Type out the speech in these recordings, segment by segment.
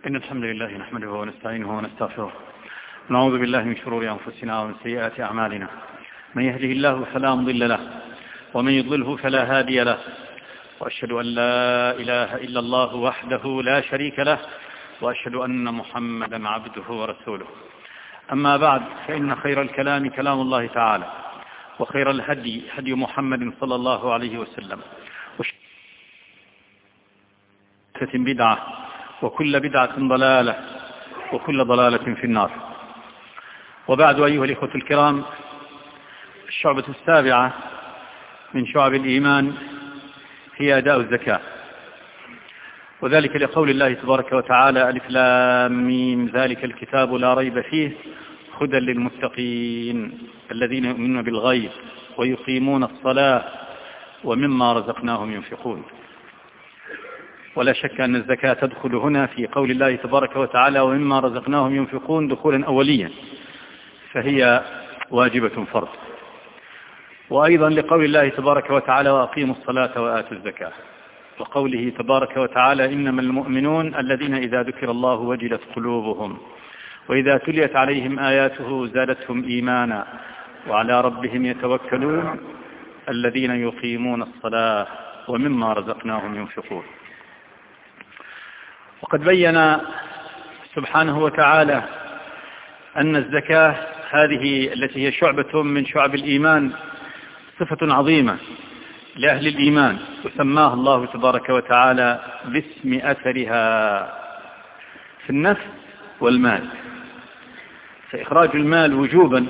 إن الحمد لله نحمده ونستعينه ونستغفره، نعوذ بالله من شرور أنفسنا ومن سيئات أعمالنا، من يهده الله فلا مضل له ومن يضلله فلا هادي له، وأشهد أن لا إله إلا الله وحده لا شريك له، وأشهد أن محمدا عبده ورسوله. أما بعد، فإن خير الكلام كلام الله تعالى، وخير الهدي هدي محمد صلى الله عليه وسلم، بدعة، وكل بدعة ضلالة، وكل ضلالة في النار. وبعد، أيها الإخوة الكرام، الشعبة السابعة من شعب الإيمان هي أداء الزكاة، وذلك لقول الله تبارك وتعالى: ألف لام ميم ذلك الكتاب لا ريب فيه هدى للمتقين الذين يؤمنون بالغيب ويقيمون الصلاة ومما رزقناهم ينفقون. ولا شك أن الزكاة تدخل هنا في قول الله تبارك وتعالى: ومما رزقناهم ينفقون، دخولا أوليا، فهي واجبة فرض. وأيضا لقول الله تبارك وتعالى: وأقيموا الصلاة وآتوا الزكاة، وقوله تبارك وتعالى: إنما المؤمنون الذين إذا ذكر الله وجلت قلوبهم وإذا تليت عليهم آياته زادتهم إيمانا وعلى ربهم يتوكلون الذين يقيمون الصلاة ومما رزقناهم ينفقون. وقد بين سبحانه وتعالى أن الزكاة هذه التي هي شعبة من شعب الإيمان صفة عظيمة لأهل الإيمان، وسماها الله تبارك وتعالى باسم أثرها في النفس والمال. فإخراج المال وجوبا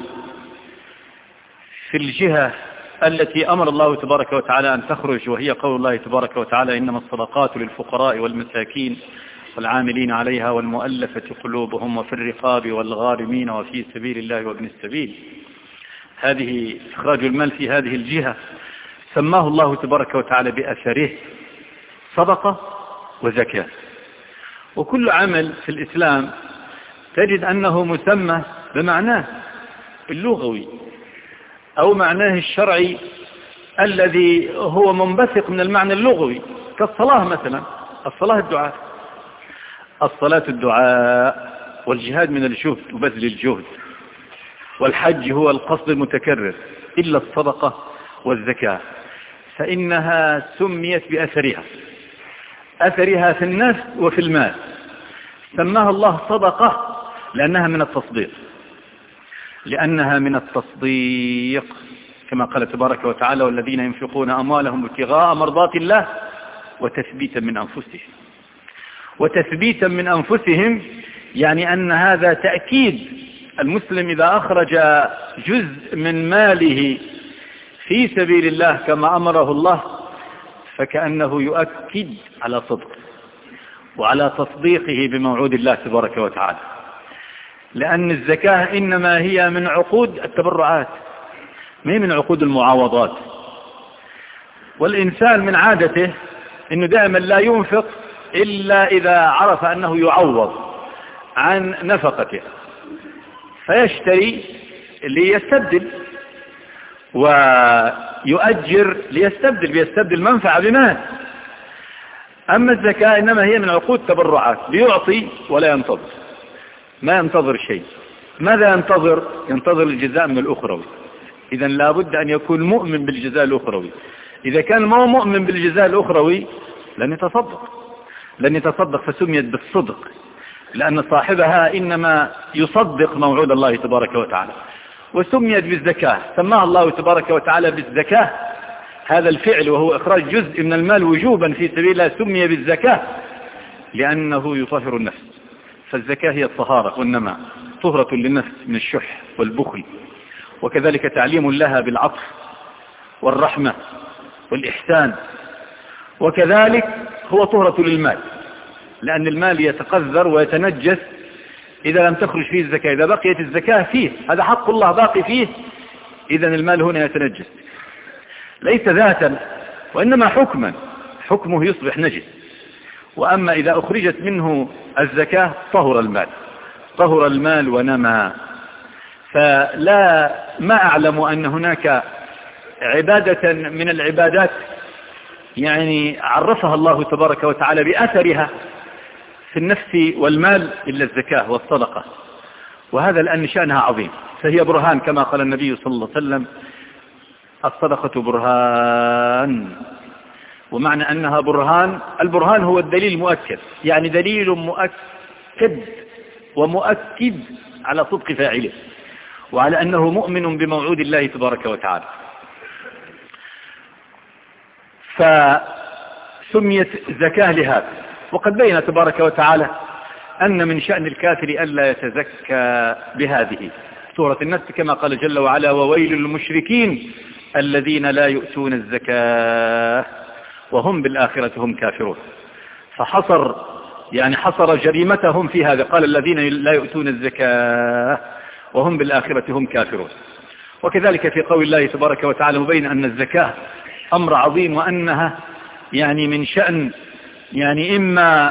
في الجهة التي أمر الله تبارك وتعالى أن تخرج، وهي قول الله تبارك وتعالى: إنما الصدقات للفقراء والمساكين والعاملين عليها والمؤلفة قلوبهم وفي الرقاب والغارمين وفي سبيل الله وابن السبيل. هذه إخراج المال في هذه الجهة سماه الله تبارك وتعالى بأثره صدقة وزكاة. وكل عمل في الإسلام تجد أنه مسمى بمعناه اللغوي أو معناه الشرعي الذي هو منبثق من المعنى اللغوي، كالصلاة مثلا. الصلاة الدعاء، الصلاة الدعاء، والجهاد من الجهد وبذل الجهد، والحج هو القصد المتكرر، إلا الصدقة والزكاة فإنها سميت بأثرها، أثرها في النفس وفي المال. سماها الله صدقة لأنها من التصديق، كما قال تبارك وتعالى: والذين ينفقون أموالهم ابتغاء مرضات الله وتثبيتا من أنفسهم، يعني أن هذا تأكيد. المسلم إذا أخرج جزء من ماله في سبيل الله كما أمره الله فكأنه يؤكد على صدق وعلى تصديقه بموعود الله تبارك وتعالى، لأن الزكاة إنما هي من عقود التبرعات، ما هي من عقود المعاوضات. والإنسان من عادته إنه دائما لا ينفق إلا إذا عرف أنه يعوض عن نفقته، فيشتري ليستبدل ويؤجر بيستبدل منفعة بمال. أما الزكاة إنما هي من عقود تبرعات، بيعطي ولا ينتظر، ما ينتظر شيء. ماذا ينتظر الجزاء من الأخروي. إذن لابد أن يكون مؤمن بالجزاء الأخروي. إذا كان ما مؤمن بالجزاء الأخروي لن يتصدق، فسميت بالصدق، لأن صاحبها إنما يصدق موعود الله تبارك وتعالى. وسميت بالزكاة، سماها الله تبارك وتعالى بالزكاة، هذا الفعل وهو إخراج جزء من المال وجوبا في سبيل الله سمي بالزكاة لأنه يطهر النفس. فالزكاة هي الطهارة والنماء، طهرة للنفس من الشح والبخل، وكذلك تعليم لها بالعطف والرحمة والإحسان، وكذلك هو طهرة للمال، لأن المال يتقذر ويتنجس إذا لم تخرج فيه الزكاة. إذا بقيت الزكاة فيه، هذا حق الله باقي فيه، إذن المال هنا يتنجس، ليس ذاتا وإنما حكمه يصبح نجس. وأما إذا أخرجت منه الزكاة طهر المال ونمى. ما أعلم أن هناك عبادة من العبادات يعني عرفها الله تبارك وتعالى بأثرها في النفس والمال إلا الزكاة والصدقة، وهذا لأن شأنها عظيم، فهي برهان كما قال النبي صلى الله عليه وسلم: الصدقة برهان. ومعنى أنها برهان، البرهان هو الدليل المؤكد، يعني دليل مؤكد ومؤكد على صدق فاعله وعلى أنه مؤمن بموعود الله تبارك وتعالى. فسميت زكاة لهذا. وقد بين تبارك وتعالى أن من شأن الكافر ألا يتزكى بهذه. سورة النسل كما قال جل وعلا: وويل للمشركين الذين لا يؤتون الزكاة وهم بالآخرة هم كافرون. فحصر حصر جريمتهم في هذا، قال الذين لا يؤتون الزكاة وهم بالآخرة هم كافرون. وكذلك في قول الله تبارك وتعالى مبين أن الزكاة أمر عظيم، وأنها من شأن إما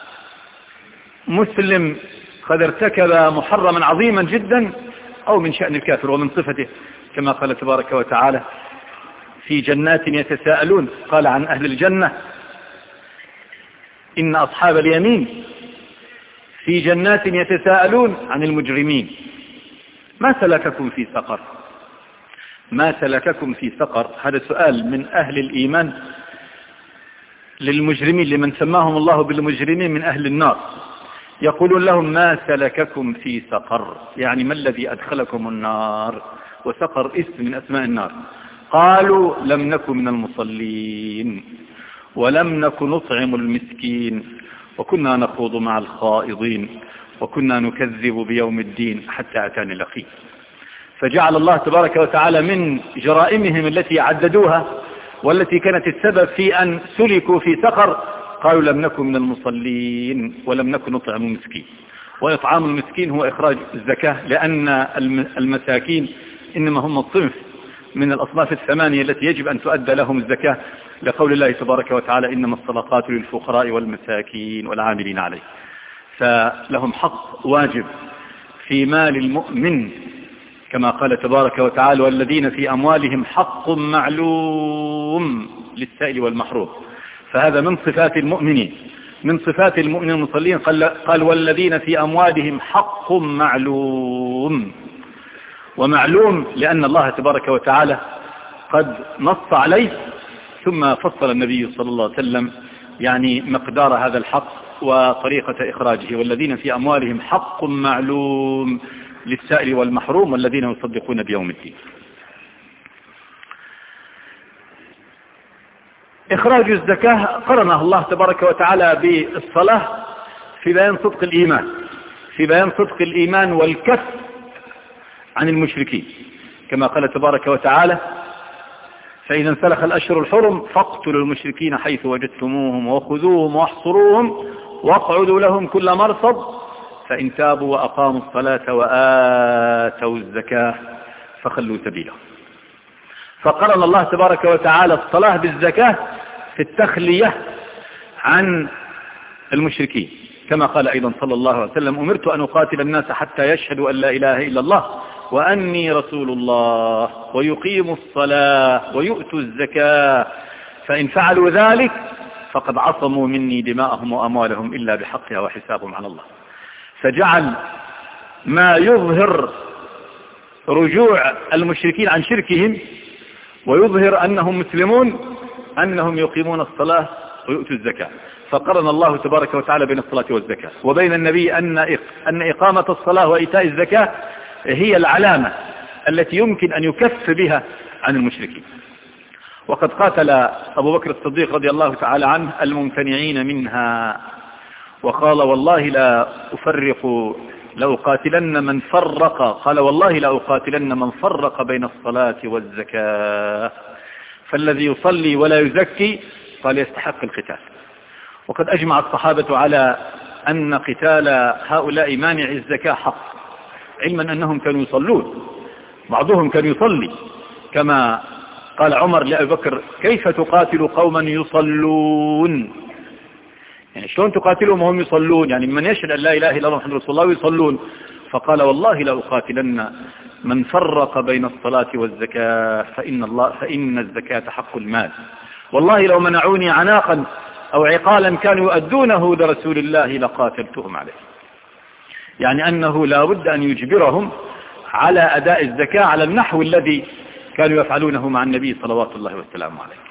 مسلم قد ارتكب محرما عظيما جدا، أو من شأن الكافر ومن صفته، كما قال تبارك وتعالى: في جنات يتساءلون. قال عن أهل الجنة: إن أصحاب اليمين في جنات يتساءلون عن المجرمين ما سلككم في سقر. ما سلككم في سقر، هذا سؤال من أهل الإيمان للمجرمين، لمن سماهم الله بالمجرمين من أهل النار. يقولون لهم: ما سلككم في سقر، ما الذي أدخلكم النار؟ وسقر اسم من أسماء النار. قالوا: لم نكن من المصلين ولم نكن نطعم المسكين وكنا نخوض مع الخائضين وكنا نكذب بيوم الدين حتى أتانا اليقين. فجعل الله تبارك وتعالى من جرائمهم التي عددوها والتي كانت السبب في أن سلكوا في سقر، قالوا: لم نكن من المصلين ولم نكن نطعم المسكين. وإطعام المسكين هو إخراج الزكاة، لأن المساكين إنما هم الصنف من الأصناف الثمانية التي يجب أن تؤدى لهم الزكاة، لقول الله تبارك وتعالى: إنما الصدقات للفقراء والمساكين والعاملين عليه. فلهم حق واجب في مال المؤمن، كما قال تبارك وتعالى: والذين في أموالهم حق معلوم للسائل والمحروم. فهذا من صفات المؤمنين، من صفات المؤمنين المصلين. قال: والذين في أموالهم حق معلوم. ومعلوم لأن الله تبارك وتعالى قد نص عليه، ثم فصل النبي صلى الله عليه وسلم مقدار هذا الحق وطريقة إخراجه. والذين في أموالهم حق معلوم للسائل والمحروم والذين يصدقون بيوم الدين. إخراج الزكاة قرنه الله تبارك وتعالى بالصلاة في بيان صدق الإيمان، في بيان صدق الإيمان والكف عن المشركين، كما قال تبارك وتعالى: فإذا انسلخ الأشهر الحرم فاقتلوا المشركين حيث وجدتموهم وخذوهم واحصروهم واقعدوا لهم كل مرصد فإن تابوا وأقاموا الصلاة وآتوا الزكاة فخلوا سبيلهم. فقرن الله تبارك وتعالى الصلاة بالزكاة في التخلية عن المشركين، كما قال أيضا صلى الله عليه وسلم: أمرت أن أقاتل الناس حتى يشهدوا أن لا إله إلا الله وأني رسول الله ويقيموا الصلاة ويؤتوا الزكاة فإن فعلوا ذلك فقد عصموا مني دماءهم وأموالهم إلا بحقها وحسابهم على الله. فجعل ما يظهر رجوع المشركين عن شركهم ويظهر أنهم مسلمون أنهم يقيمون الصلاة ويؤتوا الزكاة. فقرن الله تبارك وتعالى بين الصلاة والزكاة وبين النبي أن إقامة الصلاة وإيتاء الزكاة هي العلامة التي يمكن أن يكف بها عن المشركين. وقد قاتل أبو بكر الصديق رضي الله تعالى عنه الممتنعين منها وقال: والله لا أفرق لأقاتلن من فرق، قال: والله لا أقاتلن من فرق بين الصلاة والزكاة. فالذي يصلي ولا يزكي قال يستحق القتال. وقد أجمع الصحابة على أن قتال هؤلاء مانع الزكاة حق، علما أنهم كانوا يصلون، بعضهم كان يصلي، كما قال عمر لأبي بكر: كيف تقاتل قوما يصلون؟ يعني شلون تقاتلهم وهم يصلون؟ يعني من يشهد أن لا إله إلا الله محمد رسول الله ويصلون. فقال: والله لا أقاتلن من فرق بين الصلاة والزكاة فإن الزكاة حق المال. والله لو منعوني عناقا أو عقالا كانوا يؤدونه لرسول الله لقاتلتهم عليه. يعني أنه لا بد أن يجبرهم على أداء الزكاة على النحو الذي كانوا يفعلونه مع النبي صلوات الله وسلامه عليه.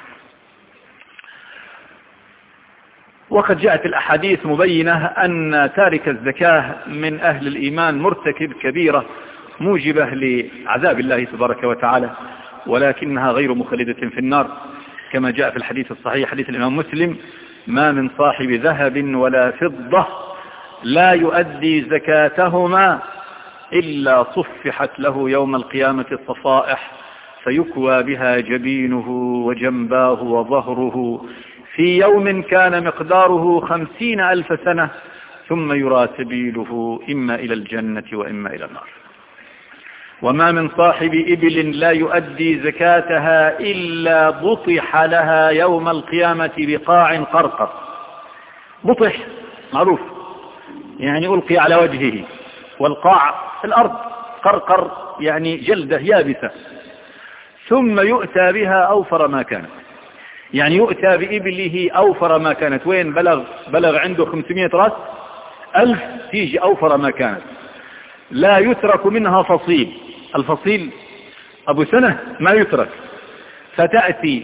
وقد جاءت الأحاديث مبينة أن تارك الزكاة من أهل الإيمان مرتكب كبيرة موجبة لعذاب الله تبارك وتعالى، ولكنها غير مخلدة في النار، كما جاء في الحديث الصحيح حديث الإمام مسلم: ما من صاحب ذهب ولا فضة لا يؤدي زكاتهما إلا صفحت له يوم القيامة الصفائح فيكوى بها جبينه وجنباه وظهره في يوم كان مقداره 50,000 سنة ثم يرى سبيله إما إلى الجنة وإما إلى النار. وما من صاحب إبل لا يؤدي زكاتها إلا بطح لها يوم القيامة بقاع قرقر. بطح معروف، يعني ألقي على وجهه، والقاع في الأرض، قرقر يعني جلدة يابسة. ثم يؤتى بها أوفر ما كانت، يعني يؤتى بإبله أوفر ما كانت. وين بلغ عنده 500 رأس 1000 تيجي أوفر ما كانت، لا يترك منها فصيل. الفصيل أبو سنة ما يترك، فتأتي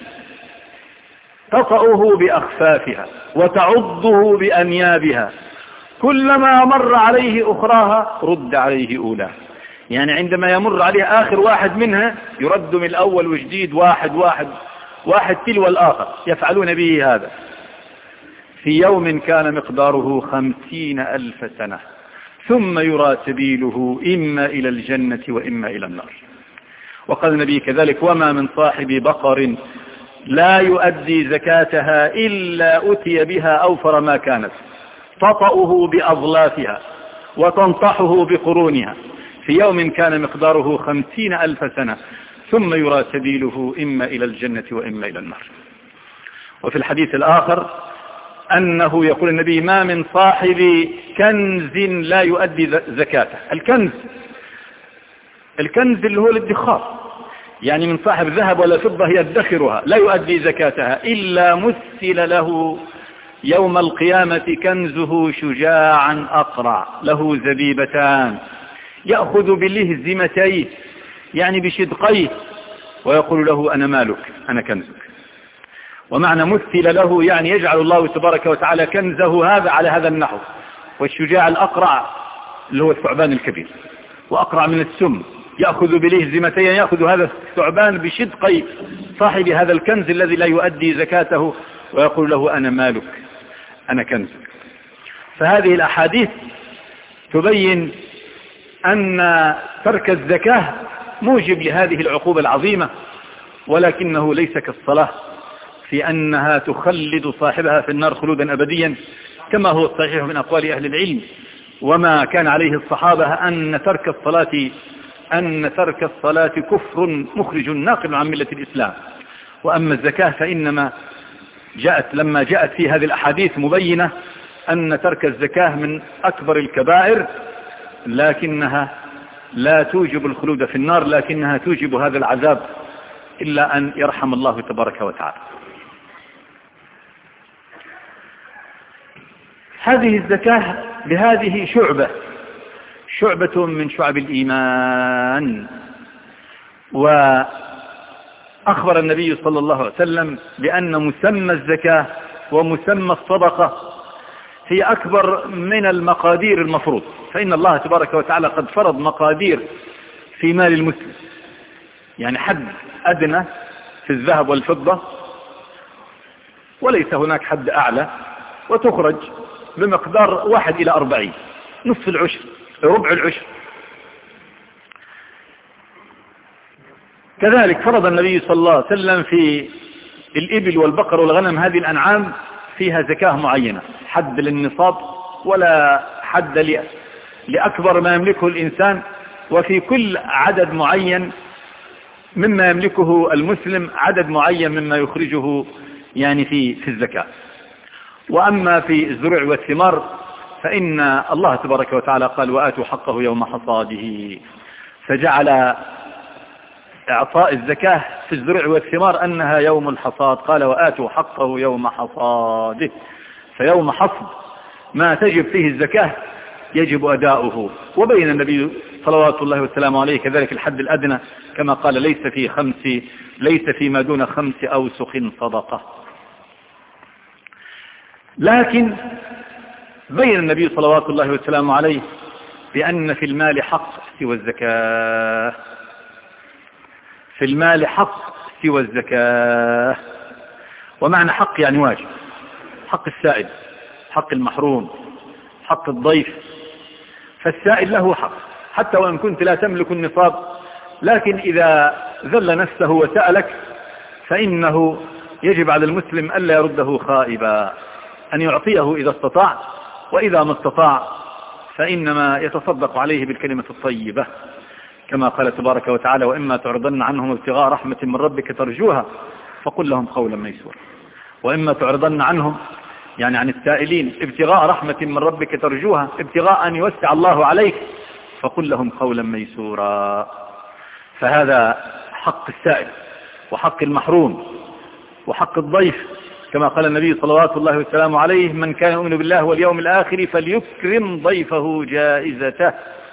تطأه بأخفافها وتعضه بأنيابها، كلما مر عليه أخراها رد عليه أولاه. يعني عندما يمر عليه آخر واحد منها يرد من الأول وجديد، واحد تلو الآخر، يفعلون به هذا في يوم كان مقداره 50,000 سنة ثم يرى سبيله إما إلى الجنة وإما إلى النار. وقال النبي كذلك: وما من صاحب بقر لا يؤدي زكاتها إلا أتي بها أوفر ما كانت تطأه بأظلافها وتنطحه بقرونها في يوم كان مقداره 50,000 سنة ثم يرى سبيله إما إلى الجنة وإما إلى النار. وفي الحديث الآخر أنه يقول النبي: ما من صاحب كنز لا يؤدي زكاته. الكنز اللي هو الادخار، يعني من صاحب ذهب ولا فضة يدخرها لا يؤدي زكاتها إلا مثل له يوم القيامة كنزه شجاعا أقرع له زبيبتان يأخذ بلهزمتيه، يعني بشدقيه، ويقول له: أنا مالك، أنا كنزك. ومعنى مثل له يعني يجعل الله تبارك وتعالى كنزه هذا على هذا النحو. والشجاع الأقرع اللي هو الثعبان الكبير، وأقرع من السم، يأخذ بلهزمتين، يأخذ هذا الثعبان بشدقي صاحب هذا الكنز الذي لا يؤدي زكاته، ويقول له: أنا مالك، أنا كنزك. فهذه الأحاديث تبين أن ترك الزكاة موجب لهذه العقوبة العظيمة، ولكنه ليس كالصلاة في أنها تخلد صاحبها في النار خلودا أبديا، كما هو الصحيح من أقوال أهل العلم وما كان عليه الصحابة أن ترك الصلاة كفر مخرج ناقل عن ملة الإسلام. وأما الزكاة فإنما لما جاءت في هذه الأحاديث مبينة أن ترك الزكاة من أكبر الكبائر، لكنها لا توجب الخلود في النار، لكنها توجب هذا العذاب إلا أن يرحم الله تبارك وتعالى. هذه الزكاة بهذه شعبة من شعب الإيمان. وأخبر النبي صلى الله عليه وسلم بأن مسمى الزكاة ومسمى الصدقة هي أكبر من المقادير المفروض، فإن الله تبارك وتعالى قد فرض مقادير في مال المسلم، يعني حد أدنى في الذهب والفضة، وليس هناك حد أعلى، وتخرج بمقدار 1 إلى 40، نصف العشر، ربع العشر. كذلك فرض النبي صلى الله عليه وسلم في الإبل والبقر والغنم، هذه الأنعام فيها زكاة معينة، حد للنصاب ولا حد لأكبر ما يملكه الإنسان، وفي كل عدد معين مما يملكه المسلم عدد معين مما يخرجه يعني في الزكاة. وأما في الزروع والثمار فإن الله تبارك وتعالى قال: وآتوا حقه يوم حصاده، فجعل إعطاء الزكاة في الزروع والثمار أنها يوم الحصاد، قال وآتوا حقه يوم حصاده، فيوم حصد ما تجب فيه الزكاة يجب أداؤه. وبين النبي صلوات الله وسلامه عليه كذلك الحد الأدنى كما قال ليس فيما دون 5 أوسخ صدقة. لكن بين النبي صلوات الله وسلامه عليه بأن في المال حق سوى الزكاة، في المال حق سوى الزكاة. ومعنى حق يعني واجب، حق السائل، حق المحروم، حق الضيف. فالسائل له حق حتى وإن كنت لا تملك النصاب، لكن إذا ذل نفسه وسألك فإنه يجب على المسلم ألا يرده خائبا، أن يعطيه إذا استطاع، وإذا ما استطاع فإنما يتصدق عليه بالكلمة الطيبة كما قال تبارك وتعالى وإما تعرضن عنهم ابتغاء رحمة من ربك ترجوها فقل لهم قولا ميسورا. وإما تعرضن عنهم يعني عن السائلين ابتغاء رحمة من ربك ترجوها، ابتغاء أن يوسع الله عليك، فقل لهم قولا ميسورا. فهذا حق السائل وحق المحروم وحق الضيف كما قال النبي صلوات الله وسلامه عليه من كان يؤمن بالله واليوم الآخر فليكرم ضيفه جائزته،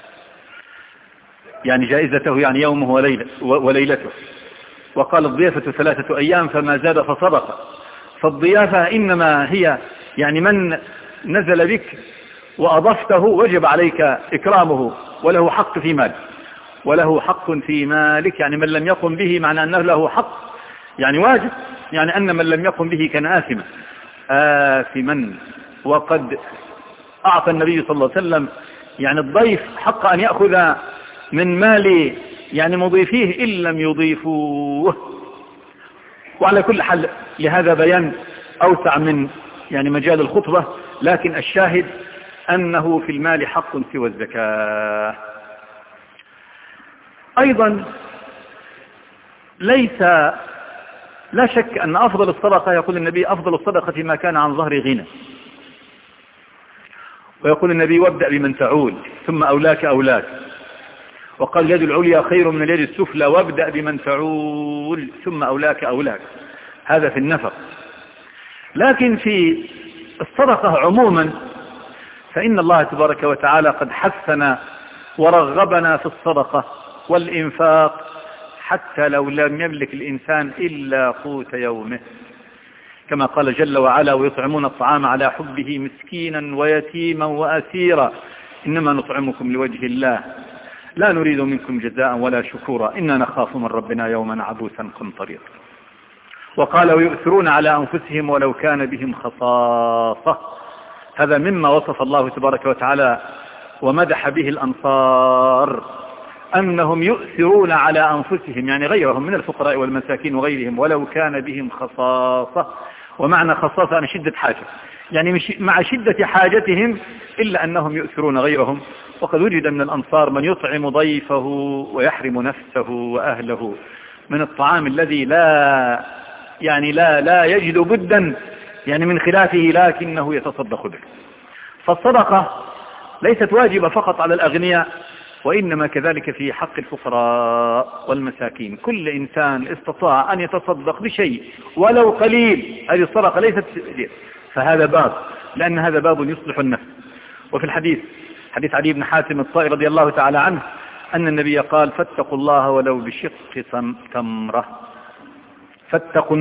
يعني جائزته يعني يومه وليلته. وقال الضيافة 3 أيام فما زاد فصدق. فالضيافة إنما هي يعني من نزل بك وأضفته وجب عليك إكرامه وله حق في مالك، وله حق في مالك يعني من لم يقم به معنى أنه له حق يعني واجب، يعني أن من لم يقم به كان آثما. وقد أعطى النبي صلى الله عليه وسلم يعني الضيف حق أن يأخذ من مال يعني مضيفيه إن لم يضيفوه. وعلى كل حال لهذا بيان أوسع من يعني مجال الخطبة، لكن الشاهد أنه في المال حق سوى الزكاة. أيضا لا شك أن أفضل الصدقة يقول النبي أفضل الصدقة ما كان عن ظهر غنى، ويقول النبي وابدأ بمن تعول ثم أولاك. وقال اليد العليا خير من اليد السفلى وابدأ بمن تعول ثم أولاك. هذا في النفق. لكن في الصدقة عموما فإن الله تبارك وتعالى قد حثنا ورغبنا في الصدقة والإنفاق حتى لو لم يملك الإنسان إلا قوت يومه كما قال جل وعلا ويطعمون الطعام على حبه مسكينا ويتيما وأسيرا إنما نطعمكم لوجه الله لا نريد منكم جزاء ولا شكورا إنا نخاف من ربنا يوما عبوسا قمطريرا. وقال ويؤثرون على أنفسهم ولو كان بهم خصاصة. هذا مما وصف الله تبارك وتعالى ومدح به الأنصار أنهم يؤثرون على أنفسهم يعني غيرهم من الفقراء والمساكين وغيرهم ولو كان بهم خصاصة. ومعنى خصاصة أن شدة حاجة يعني مع شدة حاجتهم إلا أنهم يؤثرون غيرهم. وقد وجد من الأنصار من يطعم ضيفه ويحرم نفسه وأهله من الطعام الذي لا يجد بدا يعني من خلافه لكنه يتصدق به. فالصدقة ليست واجبة فقط على الأغنياء وإنما كذلك في حق الفقراء والمساكين. كل إنسان استطاع أن يتصدق بشيء ولو قليل هذه الصدقة ليست فهذا باب، لأن هذا باب يصلح النفس. وفي الحديث حديث علي بن حاتم الطائي رضي الله تعالى عنه أن النبي قال فاتقوا الله ولو بشق تمرة فاتقوا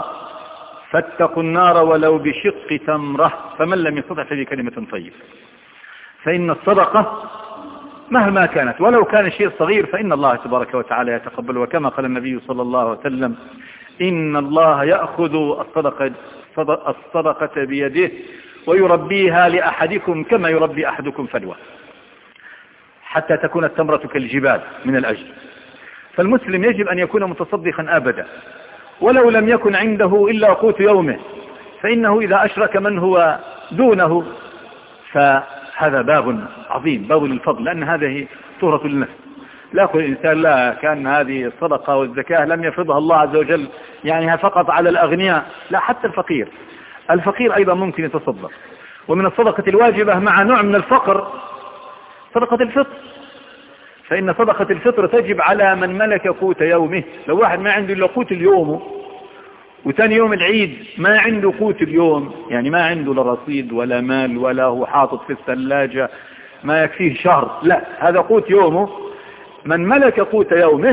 النار ولو بشق تمرة فمن لم يستطع فبكلمة طيبة. فإن الصدقة مهما كانت ولو كان الشيء صغير فإن الله تبارك وتعالى يتقبل. وكما قال النبي صلى الله عليه وسلم إن الله يأخذ الصدقة بيده ويربيها لأحدكم كما يربي أحدكم فلوة حتى تكون التمرة كالجبال من الأجر. فالمسلم يجب أن يكون متصدقا أبدا ولو لم يكن عنده إلا قوت يومه، فإنه إذا أشرك من هو دونه فهذا باب عظيم باب للفضل، لأن هذه طهرة للنفس. لا يقول الإنسان لا كان هذه الصدقة والزكاة لم يفرضها الله عز وجل يعني فقط على الأغنياء، لا حتى الفقير أيضا ممكن يتصدق. ومن الصدقة الواجبة مع نوع من الفقر صدقة الفطر، فإن صدقة الفطر تجب على من ملك قوت يومه. لو واحد ما عنده إلا قوت اليوم وتاني يوم العيد ما عنده قوت اليوم، يعني ما عنده لا رصيد ولا مال ولا هو حاطط في الثلاجة ما يكفيه شهر، لا، هذا قوت يومه. من ملك قوت يومه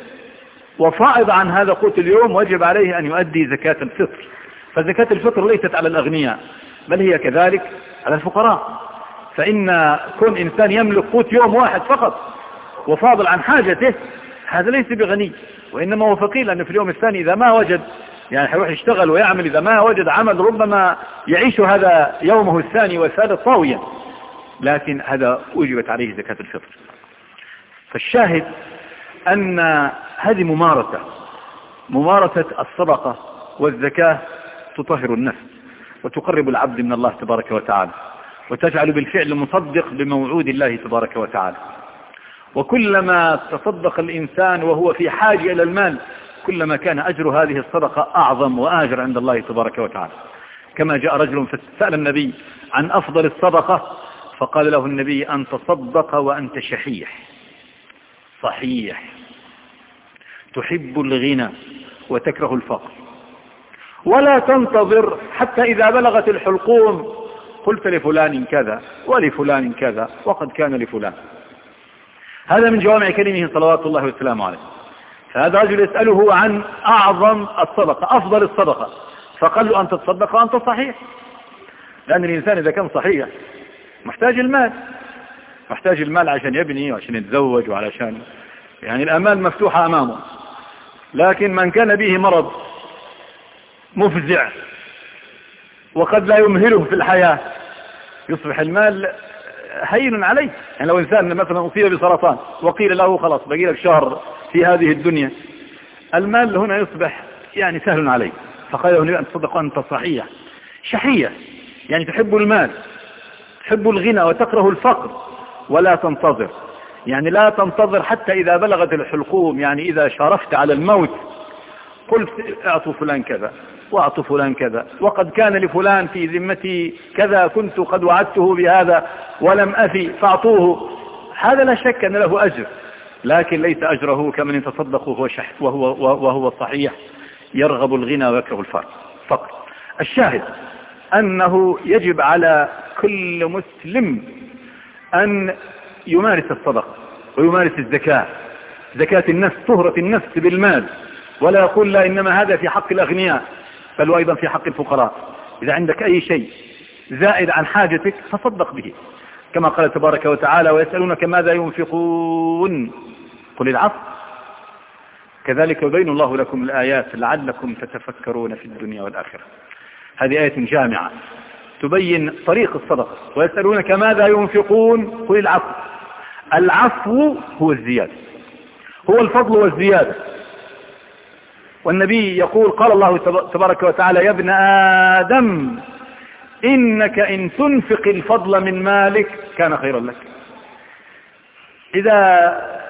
وفائض عن هذا قوت اليوم وجب عليه أن يؤدي زكاة الفطر. فزكاة الفطر ليست على الأغنياء بل هي كذلك على الفقراء. فإن كون إنسان يملك قوت يوم واحد فقط وفاضل عن حاجته هذا ليس بغني، وإنما هو فقير، لأنه في اليوم الثاني إذا ما وجد يعني حيروح يشتغل ويعمل، إذا ما وجد عمل ربما يعيش هذا يومه الثاني والثالث طاويا، لكن هذا وجبت عليه زكاة الفطر. فالشاهد أن هذه ممارسة الصدقة والزكاة تطهر النفس وتقرب العبد من الله تبارك وتعالى، وتجعل بالفعل مصدق بموعود الله تبارك وتعالى. وكلما تصدق الإنسان وهو في حاجة إلى المال كلما كان أجر هذه الصدقة أعظم وآجر عند الله تبارك وتعالى. كما جاء رجل فسأل النبي عن أفضل الصدقة فقال له النبي: أن تصدق وأنت شحيح صحيح تحب الغنى وتكره الفقر، ولا تنتظر حتى إذا بلغت الحلقوم قلت لفلان كذا ولفلان كذا وقد كان لفلان. هذا من جوامع كلمه صلوات الله وسلامه عليه. فهذا رجل يسأله عن أعظم الصدقة أفضل الصدقة، فقال له: أن تتصدق وأنت صحيح، لأن الإنسان إذا كان صحيح محتاج المال عشان يبني وعشان يتزوج وعلشان يعني الأمال مفتوحة أمامه. لكن من كان به مرض مفزع وقد لا يمهله في الحياة يصبح المال هين عليه. يعني لو إنسان مثلا أصيب بسرطان وقيل له خلاص بقي لك شهر في هذه الدنيا، المال هنا يصبح يعني سهل عليه. فقال له: أن تصدق أنت صحيح شحيح، يعني تحب المال تحب الغنى وتكره الفقر، ولا تنتظر، يعني لا تنتظر حتى إذا بلغت الحلقوم، يعني إذا شرفت على الموت قلت: اعطوا فلان كذا واعطوا فلان كذا وقد كان لفلان في ذمتي كذا كنت قد وعدته بهذا ولم أفي فاعطوه. هذا لا شك أن له أجر، لكن ليس أجره كمن يتصدق وهو صحيح يرغب الغنى ويكره الفقر. الشاهد أنه يجب على كل مسلم أن يمارس الصدقة ويمارس الزكاة، زكاة النفس، طهرة النفس بالمال، ولا يقول: لا، إنما هذا في حق الأغنياء، بل وأيضا في حق الفقراء. إذا عندك أي شيء زائد عن حاجتك فصدق به، كما قال تبارك وتعالى: ويسألونك ماذا ينفقون قل العفو كذلك يبين الله لكم الآيات لعلكم تتفكرون في الدنيا والآخرة. هذه آية جامعة تبين طريق الصدقة. ويسألونك ماذا ينفقون قل العفو. العفو هو الزيادة، هو الفضل والزيادة. والنبي يقول: قال الله تبارك وتعالى: يا ابن آدم إنك إن تنفق الفضل من مالك كان خيرا لك. إذا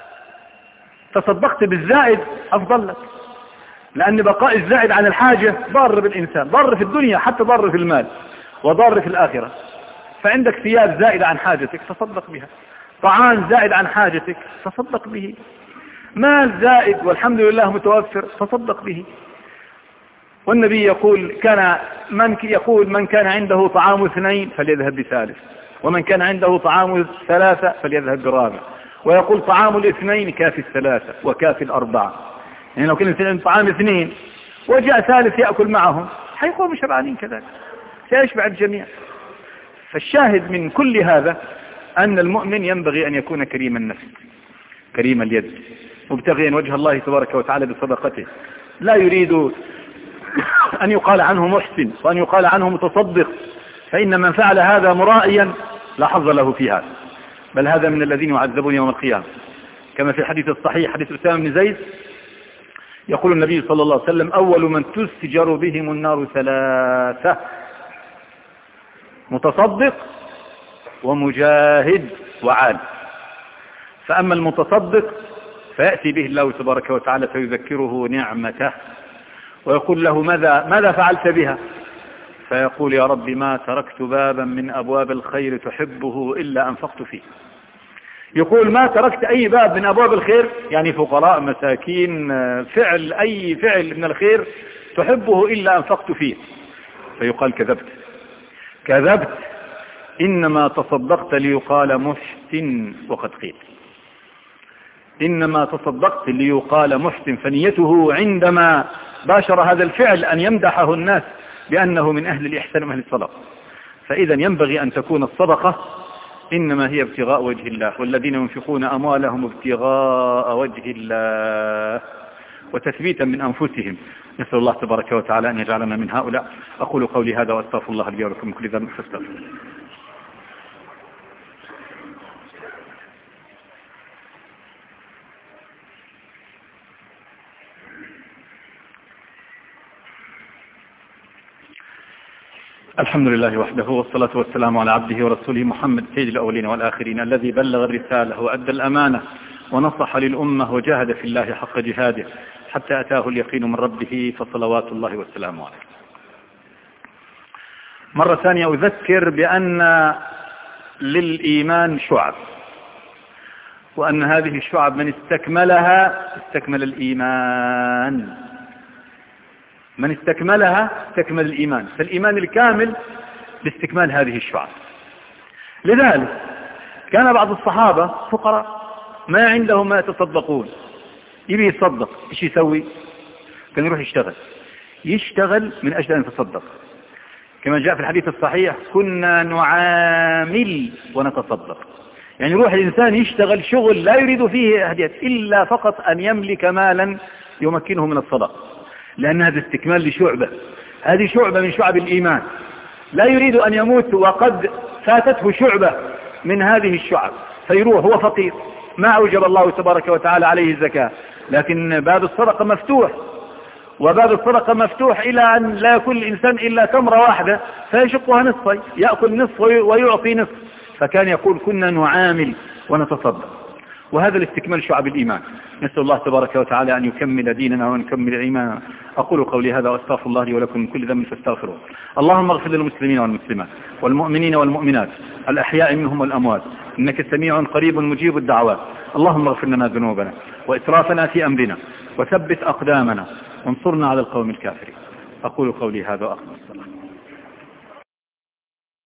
تصدقت بالزائد أفضل لك، لأن بقاء الزائد عن الحاجة ضار بالإنسان، ضار في الدنيا حتى ضار في المال وضار في الآخرة. فعندك ثياب زائدة عن حاجتك تصدق بها، طعام زائد عن حاجتك تصدق به، مال زائد والحمد لله متوفر تصدق به. والنبي يقول: من كان عنده طعام 2 فليذهب ب3، ومن كان عنده طعام 3 فليذهب ب4. ويقول: طعام 2 كافي 3 وكافي 4. يعني لو كان الإنسان طعام 2 وجاء 3 يأكل معهم حيقوم شبعانين كذلك، سيشبع الجميع. فالشاهد من كل هذا أن المؤمن ينبغي أن يكون كريم النفس كريم اليد، مبتغيا وجه الله تبارك وتعالى بصدقته، لا يريد أن يقال عنه محسن وأن يقال عنه متصدق، فإن من فعل هذا مرائيا لا حظ له في هذا، بل هذا من الذين يعذبون يوم القيامة. كما في الحديث الصحيح حديث أسامة بن زيد يقول النبي صلى الله عليه وسلم: أول من تسجر بهم النار 3: متصدق ومجاهد وعالم. فأما المتصدق فيأتي به الله تبارك وتعالى فيذكره نعمته ويقول له: ماذا فعلت بها؟ فيقول: يا رب ما تركت بابا من أبواب الخير تحبه إلا أنفقت فيه. يقول ما تركت أي باب من أبواب الخير، يعني فقراء مساكين، فعل أي فعل من الخير تحبه إلا أنفقت فيه. فيقال كذبت كذبت، إنما تصدقت ليقال محسن وقد قيل. إنما تصدقت ليقال محسن، فنيته عندما باشر هذا الفعل أن يمدحه الناس بأنه من أهل الإحسان وأهل الصدقة. فإذا ينبغي أن تكون الصدقة إنما هي ابتغاء وجه الله، والذين ينفقون أموالهم ابتغاء وجه الله وتثبيتا من أنفسهم. نسأل الله تبارك وتعالى أن يجعلنا من هؤلاء. أقول قولي هذا وأستغفر الله لي ولكم من كل ذنب فاستغفروه. الحمد لله وحده، والصلاة والسلام على عبده ورسوله محمد سيد الأولين والآخرين، الذي بلغ الرسالة وأدى الأمانة ونصح للأمة وجاهد في الله حق جهاده حتى أتاه اليقين من ربه، فصلوات الله والسلام عليه. مرة ثانية أذكر بأن للإيمان شعب، وأن هذه الشعب من استكملها استكمل الإيمان، من استكملها استكمل الإيمان، فالإيمان الكامل باستكمال هذه الشعب. لذلك كان بعض الصحابة فقراء ما عندهم ما يتصدقون، يبي يتصدق، ايش يسوي؟ كان يروح يشتغل من أجل أن يتصدق، كما جاء في الحديث الصحيح كنا نعامل ونتصدق. يعني يروح الإنسان يشتغل شغل لا يريد فيه هدية إلا فقط أن يملك مالا يمكنه من الصدقة، لأن هذا استكمال لشعبة، هذه شعبة من شعب الإيمان، لا يريد أن يموت وقد فاتته شعبة من هذه الشعب، فيروح هو فقير ما أوجب الله تبارك وتعالى عليه الزكاة، لكن باب الصدقة مفتوح، وباب الصدقة مفتوح إلى أن لا يكون الإنسان إلا تمرة واحدة فيشقها نصفين، يأكل نصف ويعطي نصف. فكان يقول كنا نعامل ونتصدق، وهذا الاستكمال شعب الإيمان. نسأل الله تبارك وتعالى أن يكمل ديننا ونكمل إيماننا. أقول قولي هذا وأستغفر الله لي ولكم من كل ذنب فاستغفروه. اللهم اغفر للمسلمين والمسلمات والمؤمنين والمؤمنات الأحياء منهم والأموات، إنك سميع قريب مجيب الدعوات. اللهم اغفر لنا ذنوبنا وإسرافنا في أمرنا وثبت أقدامنا وانصرنا على القوم الكافرين. أقول قولي هذا وأقم الصلاة.